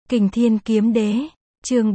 Kình Thiên Kiếm Đế, chương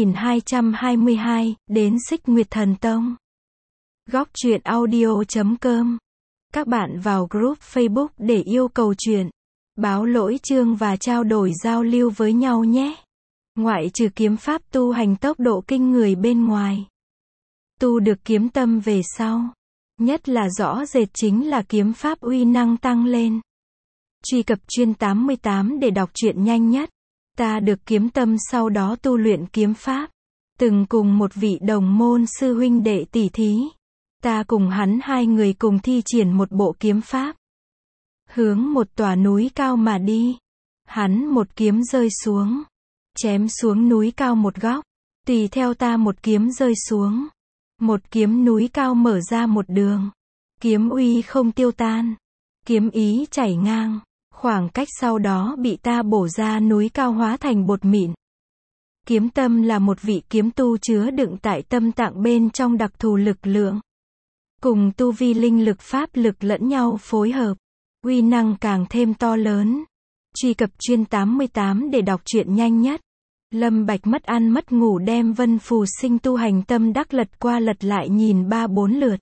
4222, đến Xích Nguyệt Thần Tông. Góc truyện audio.com. Các bạn vào group Facebook để yêu cầu truyện, báo lỗi chương và trao đổi giao lưu với nhau nhé. Ngoại trừ kiếm pháp tu hành tốc độ kinh người bên ngoài, tu được kiếm tâm về sau, nhất là rõ rệt chính là kiếm pháp uy năng tăng lên. Truy cập chuyên 88 để đọc truyện nhanh nhất. Ta được kiếm tâm sau đó tu luyện kiếm pháp. Từng cùng một vị đồng môn sư huynh đệ tỷ thí. Ta cùng hắn hai người cùng thi triển một bộ kiếm pháp. Hướng một tòa núi cao mà đi. Hắn một kiếm rơi xuống. Chém xuống núi cao một góc. Tùy theo ta một kiếm rơi xuống. Một kiếm núi cao mở ra một đường. Kiếm uy không tiêu tan. Kiếm ý chảy ngang. Khoảng cách sau đó bị ta bổ ra núi cao hóa thành bột mịn. Kiếm tâm là một vị kiếm tu chứa đựng tại tâm tạng bên trong đặc thù lực lượng. Cùng tu vi linh lực pháp lực lẫn nhau phối hợp. Uy năng càng thêm to lớn. Truy cập chuyên 88 để đọc truyện nhanh nhất. Lâm Bạch mất ăn mất ngủ đem Vân Phù Sinh tu hành tâm đắc lật qua lật lại nhìn 3-4 lượt.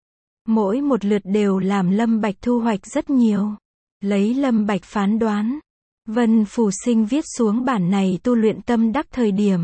Mỗi một lượt đều làm Lâm Bạch thu hoạch rất nhiều. Lấy Lâm Bạch phán đoán, Vân Phù Sinh viết xuống bản này tu luyện tâm đắc thời điểm.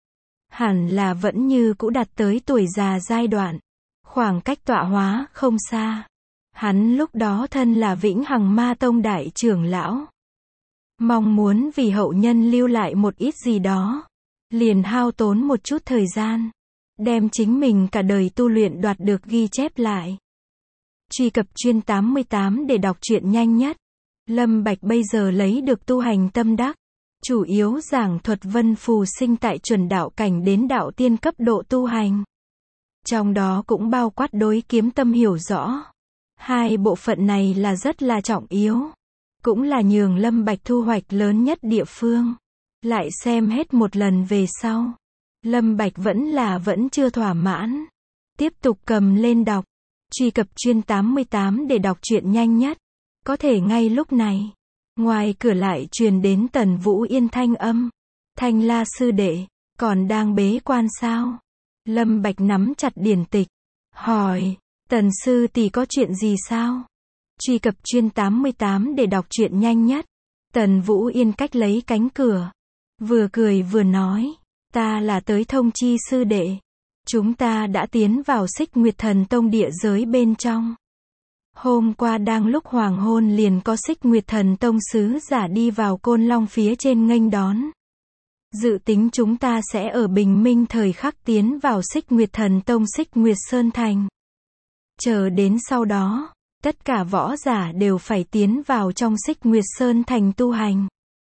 Hẳn là vẫn như cũ đạt tới tuổi già giai đoạn. Khoảng cách tọa hóa không xa. Hắn lúc đó thân là Vĩnh Hằng Ma Tông đại trưởng lão. Mong muốn vì hậu nhân lưu lại một ít gì đó. Liền hao tốn một chút thời gian. Đem chính mình cả đời tu luyện đoạt được ghi chép lại. Truy cập chuyên 88 để đọc truyện nhanh nhất. Lâm Bạch bây giờ lấy được tu hành tâm đắc. Chủ yếu giảng thuật Vân Phù Sinh tại chuẩn đạo cảnh đến đạo tiên cấp độ tu hành. Trong đó cũng bao quát đối kiếm tâm hiểu rõ. Hai bộ phận này là rất là trọng yếu. Cũng là nhường Lâm Bạch thu hoạch lớn nhất địa phương. Lại xem hết một lần về sau. Lâm Bạch vẫn chưa thỏa mãn. Tiếp tục cầm lên đọc. Truy cập chuyên 88 để đọc truyện nhanh nhất. Có thể ngay lúc này, ngoài cửa lại truyền đến Tần Vũ Yên thanh âm. Thanh La sư đệ, còn đang bế quan sao? Lâm Bạch nắm chặt điển tịch, hỏi, Tần sư tỷ có chuyện gì sao? Truy cập chuyên 88 để đọc truyện nhanh nhất. Tần Vũ Yên cách lấy cánh cửa, vừa cười vừa nói, ta là tới thông chi sư đệ. Chúng ta đã tiến vào Xích Nguyệt Thần Tông địa giới bên trong. Hôm qua đang lúc hoàng hôn liền có Xích Nguyệt Thần Tông sứ giả đi vào Côn Long phía trên nghênh đón. Dự tính chúng ta sẽ ở bình minh thời khắc tiến vào Xích Nguyệt Thần Tông Xích Nguyệt Sơn Thành. Chờ đến sau đó, tất cả võ giả đều phải tiến vào trong Xích Nguyệt Sơn Thành tu hành.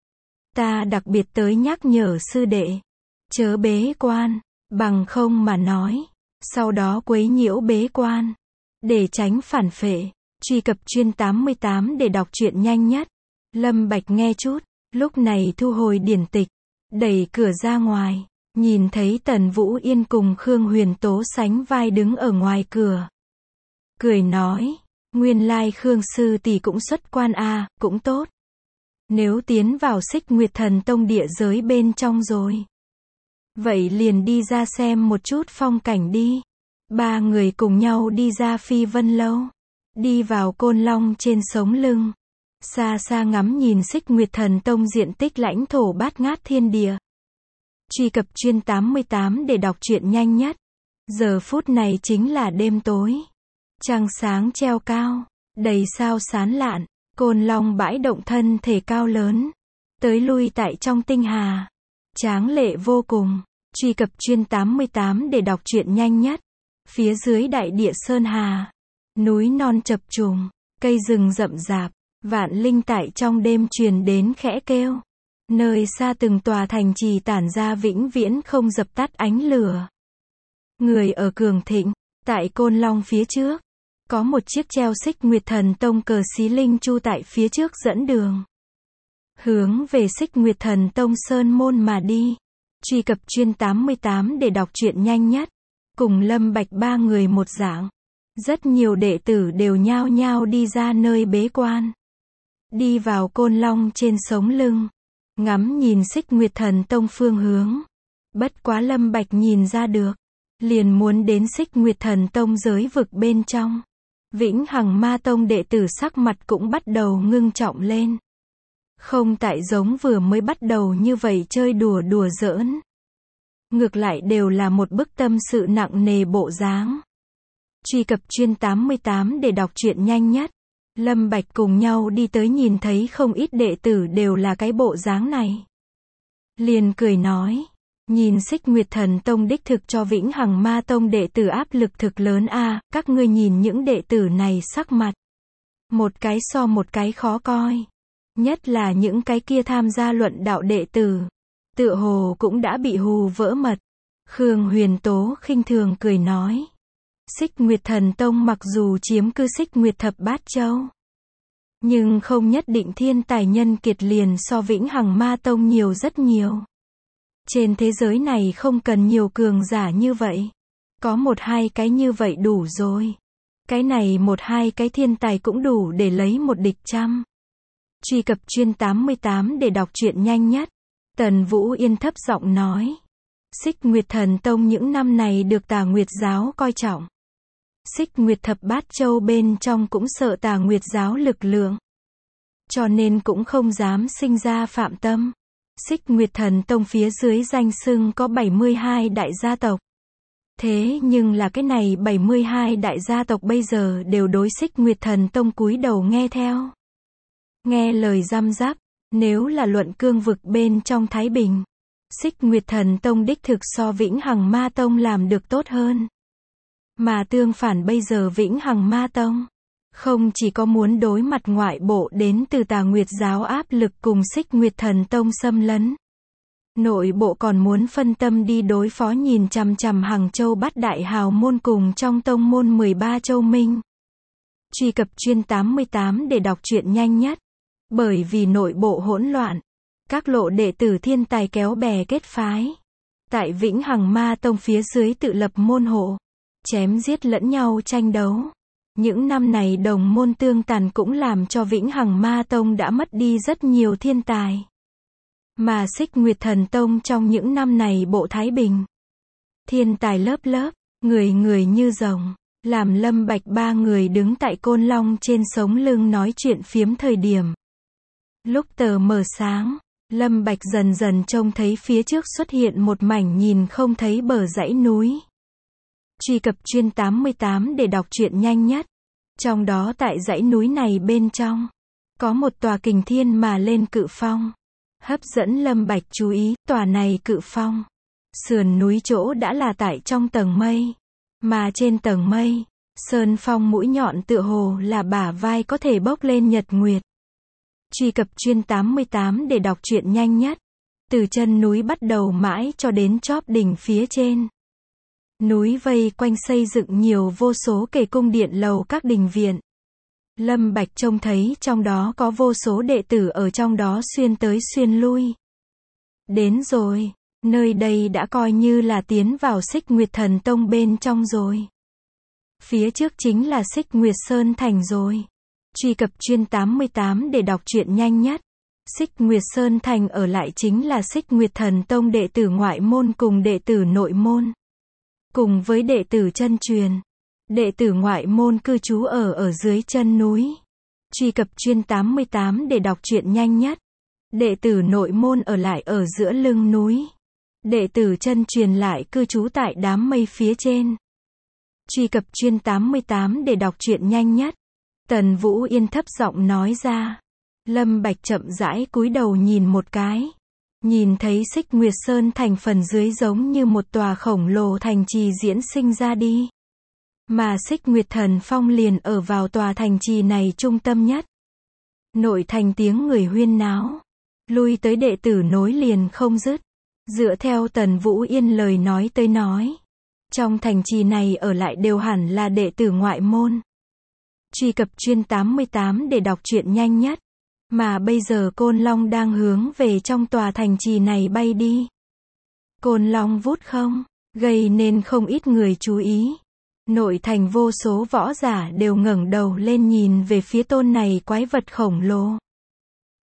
Ta đặc biệt tới nhắc nhở sư đệ, chớ bế quan, bằng không mà nói, sau đó quấy nhiễu bế quan, để tránh phản phệ. Truy cập chuyên 88 để đọc truyện nhanh nhất. Lâm Bạch nghe chút, lúc này thu hồi điển tịch, đẩy cửa ra ngoài, nhìn thấy Tần Vũ Yên cùng Khương Huyền Tố sánh vai đứng ở ngoài cửa. Cười nói, nguyên lai Khương sư tỷ cũng xuất quan à, cũng tốt. Nếu tiến vào Xích Nguyệt Thần Tông địa giới bên trong rồi, vậy liền đi ra xem một chút phong cảnh đi. Ba người cùng nhau đi ra Phi Vân Lâu. Đi vào Côn Long trên sống lưng. Xa xa ngắm nhìn Xích Nguyệt Thần Tông diện tích lãnh thổ bát ngát thiên địa. Truy cập chuyên 88 để đọc truyện nhanh nhất. Giờ phút này chính là đêm tối. Trăng sáng treo cao. Đầy sao sán lạn. Côn Long bãi động thân thể cao lớn. Tới lui tại trong tinh hà. Tráng lệ vô cùng. Truy cập chuyên 88 để đọc truyện nhanh nhất. Phía dưới đại địa Sơn Hà. Núi non chập trùng, cây rừng rậm rạp, vạn linh tại trong đêm truyền đến khẽ kêu. Nơi xa từng tòa thành trì tản ra vĩnh viễn không dập tắt ánh lửa. Người ở cường thịnh, tại Côn Long phía trước, có một chiếc treo Xích Nguyệt Thần Tông cờ xí linh chu tại phía trước dẫn đường. Hướng về Xích Nguyệt Thần Tông Sơn Môn mà đi. Truy cập chuyên 88 để đọc truyện nhanh nhất. Cùng Lâm Bạch ba người một dạng. Rất nhiều đệ tử đều nhao nhao đi ra nơi bế quan. Đi vào Côn Long trên sống lưng. ngắm nhìn Xích Nguyệt Thần Tông phương hướng. Bất quá Lâm Bạch nhìn ra được, liền muốn đến Xích Nguyệt Thần Tông giới vực bên trong. Vĩnh Hằng Ma Tông đệ tử sắc mặt cũng bắt đầu ngưng trọng lên. Không tại giống vừa mới bắt đầu như vậy chơi đùa đùa giỡn. Ngược lại đều là một bức tâm sự nặng nề bộ dáng. Truy cập chuyên 88 để đọc truyện nhanh nhất. Lâm Bạch cùng nhau đi tới nhìn thấy không ít đệ tử đều là cái bộ dáng này. Liền cười nói, nhìn Xích Nguyệt Thần Tông đích thực cho Vĩnh Hằng Ma Tông đệ tử áp lực thực lớn a, các ngươi nhìn những đệ tử này sắc mặt. Một cái so một cái khó coi. Nhất là những cái kia tham gia luận đạo đệ tử. Tựa hồ cũng đã bị hù vỡ mật. Khương Huyền Tố khinh thường cười nói. Xích Nguyệt Thần Tông mặc dù chiếm cư Xích Nguyệt Thập Bát Châu, nhưng không nhất định thiên tài nhân kiệt liền so Vĩnh Hằng Ma Tông nhiều rất nhiều. Trên thế giới này không cần nhiều cường giả như vậy. Có một hai cái như vậy đủ rồi. Cái này một hai cái thiên tài cũng đủ để lấy một địch trăm. Truy cập chuyên 88 để đọc truyện nhanh nhất. Tần Vũ Yên thấp giọng nói. Xích Nguyệt Thần Tông những năm này được Tà Nguyệt Giáo coi trọng. Xích Nguyệt Thập Bát Châu bên trong cũng sợ Tà Nguyệt Giáo lực lượng. Cho nên cũng không dám sinh ra phạm tâm. Xích Nguyệt Thần Tông phía dưới danh xưng có 72 đại gia tộc. Thế nhưng là cái này 72 đại gia tộc bây giờ đều đối Xích Nguyệt Thần Tông cúi đầu nghe theo. Nghe lời răm rắp, nếu là luận cương vực bên trong Thái Bình, Xích Nguyệt Thần Tông đích thực so Vĩnh Hằng Ma Tông làm được tốt hơn. Mà tương phản bây giờ Vĩnh Hằng Ma Tông, không chỉ có muốn đối mặt ngoại bộ đến từ Tà Nguyệt Giáo áp lực cùng Xích Nguyệt Thần Tông xâm lấn. Nội bộ còn muốn phân tâm đi đối phó nhìn chằm chằm Hằng Châu Bát Đại Hào môn cùng trong tông môn 13 châu minh. Truy cập chuyên 88 để đọc truyện nhanh nhất. Bởi vì nội bộ hỗn loạn, các lộ đệ tử thiên tài kéo bè kết phái. Tại Vĩnh Hằng Ma Tông phía dưới tự lập môn hộ, chém giết lẫn nhau tranh đấu. Những năm này đồng môn tương tàn cũng làm cho Vĩnh Hằng Ma Tông đã mất đi rất nhiều thiên tài. Mà Xích Nguyệt Thần Tông trong những năm này bộ thái bình. Thiên tài lớp lớp, người người như rồng, làm Lâm Bạch ba người đứng tại Côn Long trên sống lưng nói chuyện phiếm thời điểm. Lúc tờ mờ sáng, Lâm Bạch dần dần trông thấy phía trước xuất hiện một mảnh nhìn không thấy bờ dãy núi. Truy cập chuyên 88 để đọc truyện nhanh nhất. Trong đó tại dãy núi này bên trong, có một tòa kình thiên mà lên cự phong. Hấp dẫn Lâm Bạch chú ý, tòa này cự phong. Sườn núi chỗ đã là tại trong tầng mây. Mà trên tầng mây, sơn phong mũi nhọn tựa hồ là bả vai có thể bốc lên nhật nguyệt. Truy cập chuyên 88 để đọc truyện nhanh nhất. Từ chân núi bắt đầu mãi cho đến chóp đỉnh phía trên. Núi vây quanh xây dựng nhiều vô số kể cung điện lầu các đình viện. Lâm Bạch trông thấy trong đó có vô số đệ tử ở trong đó xuyên tới xuyên lui. Đến rồi, nơi đây đã coi như là tiến vào Xích Nguyệt Thần Tông bên trong rồi. Phía trước chính là Xích Nguyệt Sơn Thành rồi. Truy cập chuyên 88 để đọc truyện nhanh nhất. Xích Nguyệt Sơn Thành ở lại chính là Xích Nguyệt Thần Tông đệ tử ngoại môn cùng đệ tử nội môn. Cùng với đệ tử chân truyền. Đệ tử ngoại môn cư trú ở dưới chân núi. Truy cập chuyên 88 để đọc truyện nhanh nhất. Đệ tử nội môn ở lại ở giữa lưng núi. Đệ tử chân truyền lại cư trú tại đám mây phía trên. Truy cập chuyên 88 để đọc truyện nhanh nhất. Tần Vũ Yên thấp giọng nói ra. Lâm Bạch chậm rãi cúi đầu nhìn một cái. Nhìn thấy Xích Nguyệt Sơn Thành phần dưới giống như một tòa khổng lồ thành trì diễn sinh ra đi. Mà Xích Nguyệt Thần Phong liền ở vào tòa thành trì này trung tâm nhất. Nội thành tiếng người huyên náo. Lui tới đệ tử nối liền không dứt. Dựa theo Tần Vũ Yên lời nói tới nói. Trong thành trì này ở lại đều hẳn là đệ tử ngoại môn. Truy cập chuyên 88 để đọc truyện nhanh nhất. Mà bây giờ Côn Long đang hướng về trong tòa thành trì này bay đi. Côn Long vút không, gây nên không ít người chú ý. Nội thành vô số võ giả đều ngẩng đầu lên nhìn về phía tôn này quái vật khổng lồ.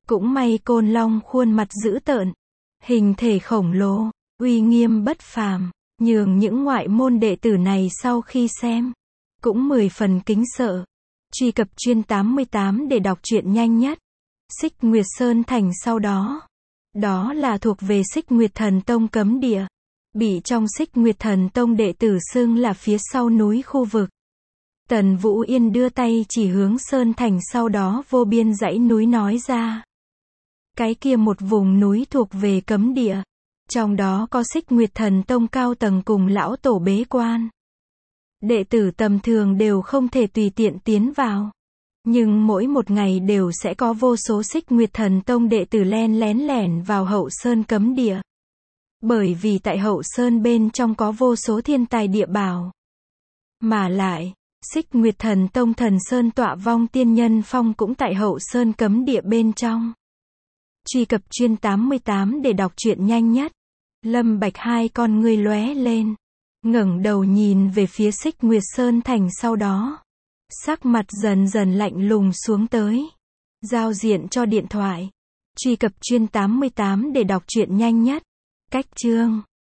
Cũng may Côn Long khuôn mặt dữ tợn, hình thể khổng lồ, uy nghiêm bất phàm, nhường những ngoại môn đệ tử này sau khi xem, cũng 10 phần kính sợ. Truy cập Chuyên 88 để đọc truyện nhanh nhất. Xích Nguyệt Sơn Thành sau đó. Đó là thuộc về Xích Nguyệt Thần Tông cấm địa. Bị trong Xích Nguyệt Thần Tông đệ tử xưng là phía sau núi khu vực. Tần Vũ Yên đưa tay chỉ hướng Sơn Thành sau đó vô biên dãy núi nói ra. Cái kia một vùng núi thuộc về cấm địa. Trong đó có Xích Nguyệt Thần Tông cao tầng cùng lão tổ bế quan. Đệ tử tầm thường đều không thể tùy tiện tiến vào. Nhưng mỗi một ngày đều sẽ có vô số Xích Nguyệt Thần Tông đệ tử len lẻn vào Hậu Sơn cấm địa. Bởi vì tại Hậu Sơn bên trong có vô số thiên tài địa bảo. Mà lại, Xích Nguyệt Thần Tông Thần Sơn tọa vong tiên nhân phong cũng tại Hậu Sơn cấm địa bên trong. Truy cập Chuyên 88 để đọc truyện nhanh nhất. Lâm Bạch hai con ngươi lóe lên, ngẩng đầu nhìn về phía Xích Nguyệt Sơn Thành sau đó. Sắc mặt dần dần lạnh lùng xuống tới. Giao diện cho điện thoại. Truy cập Chuyên 88 để đọc truyện nhanh nhất. Cách chương